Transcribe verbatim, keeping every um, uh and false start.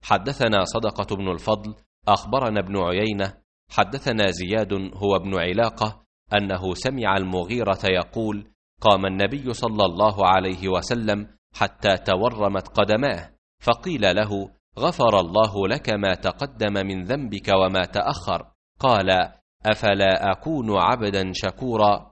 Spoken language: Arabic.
حدثنا صدقة بن الفضل أخبرنا ابن عيينة حدثنا زياد هو ابن علاقة أنه سمع المغيرة يقول: قام النبي صلى الله عليه وسلم حتى تورمت قدماه، فقيل له: غفر الله لك ما تقدم من ذنبك وما تأخر. قال: أفلا أكون عبدا شكورا؟